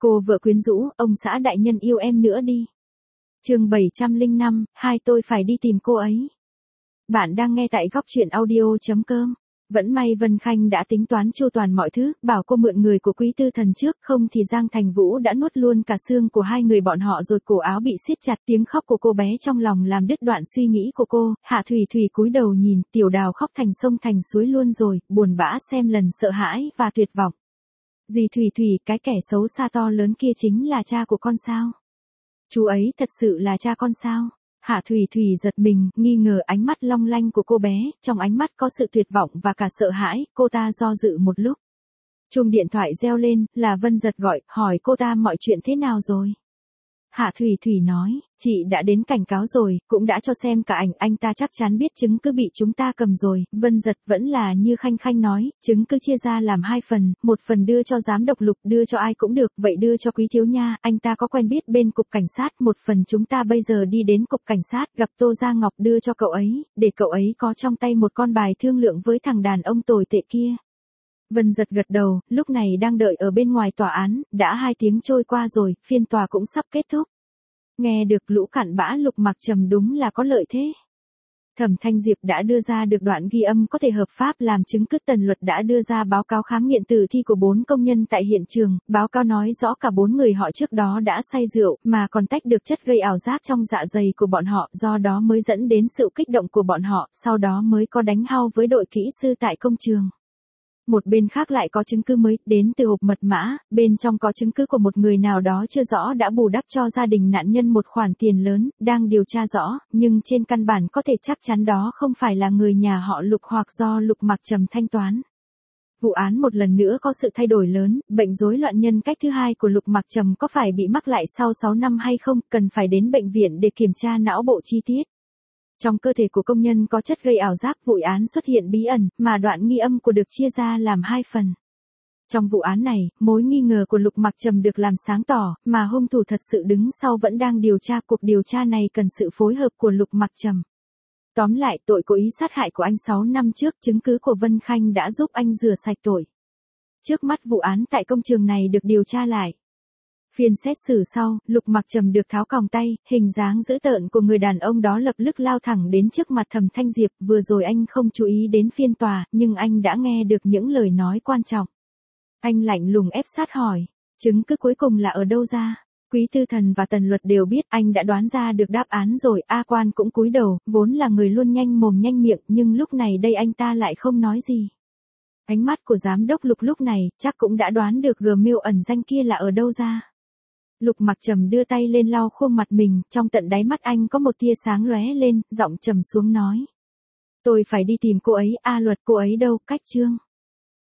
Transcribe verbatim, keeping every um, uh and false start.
Cô vợ quyến rũ, ông xã đại nhân yêu em nữa đi. Chương bảy trăm lẻ năm, hai tôi phải đi tìm cô ấy. Bạn đang nghe tại góc truyện audio chấm com. Vẫn may Vân Khanh đã tính toán chu toàn mọi thứ, bảo cô mượn người của Quý Tư Thần trước, không thì Giang Thành Vũ đã nuốt luôn cả xương của hai người bọn họ rồi. Cổ áo bị siết chặt, tiếng khóc của cô bé trong lòng làm đứt đoạn suy nghĩ của cô. Hạ Thủy Thủy cúi đầu nhìn, Tiểu Đào khóc thành sông thành suối luôn rồi, buồn bã xem lần sợ hãi và tuyệt vọng. Dì Thủy Thủy, cái kẻ xấu xa to lớn kia chính là cha của con sao? Chú ấy thật sự là cha con sao? Hạ Thủy Thủy giật mình, nghi ngờ ánh mắt long lanh của cô bé, trong ánh mắt có sự tuyệt vọng và cả sợ hãi. Cô ta do dự một lúc. Chuông điện thoại reo lên, là Vân Giật gọi, hỏi cô ta mọi chuyện thế nào rồi. Hạ Thủy Thủy nói, chị đã đến cảnh cáo rồi, cũng đã cho xem cả ảnh, anh ta chắc chắn biết chứng cứ bị chúng ta cầm rồi. Vân Giật vẫn là như Khanh Khanh nói, chứng cứ chia ra làm hai phần, một phần đưa cho giám đốc Lục, đưa cho ai cũng được, vậy đưa cho Quý Thiếu Nha, anh ta có quen biết bên cục cảnh sát, một phần chúng ta bây giờ đi đến cục cảnh sát, gặp Tô Gia Ngọc đưa cho cậu ấy, để cậu ấy có trong tay một con bài thương lượng với thằng đàn ông tồi tệ kia. Vân Giật gật đầu, lúc này đang đợi ở bên ngoài tòa án, đã hai tiếng trôi qua rồi, phiên tòa cũng sắp kết thúc. Nghe được lũ cặn bã Lục Mặc Trầm đúng là có lợi thế. Thẩm Thanh Diệp đã đưa ra được đoạn ghi âm có thể hợp pháp làm chứng cứ. Tần Luật đã đưa ra báo cáo khám nghiệm tử thi của bốn công nhân tại hiện trường, báo cáo nói rõ cả bốn người họ trước đó đã say rượu, mà còn tách được chất gây ảo giác trong dạ dày của bọn họ, do đó mới dẫn đến sự kích động của bọn họ, sau đó mới có đánh hao với đội kỹ sư tại công trường. Một bên khác lại có chứng cứ mới, đến từ hộp mật mã, bên trong có chứng cứ của một người nào đó chưa rõ đã bù đắp cho gia đình nạn nhân một khoản tiền lớn, đang điều tra rõ, nhưng trên căn bản có thể chắc chắn đó không phải là người nhà họ Lục hoặc do Lục Mặc Trầm thanh toán. Vụ án một lần nữa có sự thay đổi lớn, bệnh rối loạn nhân cách thứ hai của Lục Mặc Trầm có phải bị mắc lại sau sáu năm hay không, cần phải đến bệnh viện để kiểm tra não bộ chi tiết. Trong cơ thể của công nhân có chất gây ảo giác, vụ án xuất hiện bí ẩn, mà đoạn ghi âm của được chia ra làm hai phần. Trong vụ án này, mối nghi ngờ của Lục Mặc Trầm được làm sáng tỏ, mà hung thủ thật sự đứng sau vẫn đang điều tra. Cuộc điều tra này cần sự phối hợp của Lục Mặc Trầm. Tóm lại, tội cố ý sát hại của anh sáu năm trước, chứng cứ của Vân Khanh đã giúp anh rửa sạch tội. Trước mắt vụ án tại công trường này được điều tra lại. Phiên xét xử sau, Lục Mặc Trầm được tháo còng tay, hình dáng dữ tợn của người đàn ông đó lập tức lao thẳng đến trước mặt Thẩm Thanh Diệp. Vừa rồi anh không chú ý đến phiên tòa, nhưng anh đã nghe được những lời nói quan trọng. Anh lạnh lùng ép sát hỏi, chứng cứ cuối cùng là ở đâu ra? Quý Tư Thần và Tần Luật đều biết, anh đã đoán ra được đáp án rồi. A Quan cũng cúi đầu, vốn là người luôn nhanh mồm nhanh miệng, nhưng lúc này đây anh ta lại không nói gì. Ánh mắt của giám đốc Lục lúc này, chắc cũng đã đoán được Gmail ẩn danh kia là ở đâu ra. Lục Mặc Trầm đưa tay lên lau khuôn mặt mình, trong tận đáy mắt anh có một tia sáng lóe lên, giọng trầm xuống nói. Tôi phải đi tìm cô ấy. A Luật, cô ấy đâu? Cách Trương.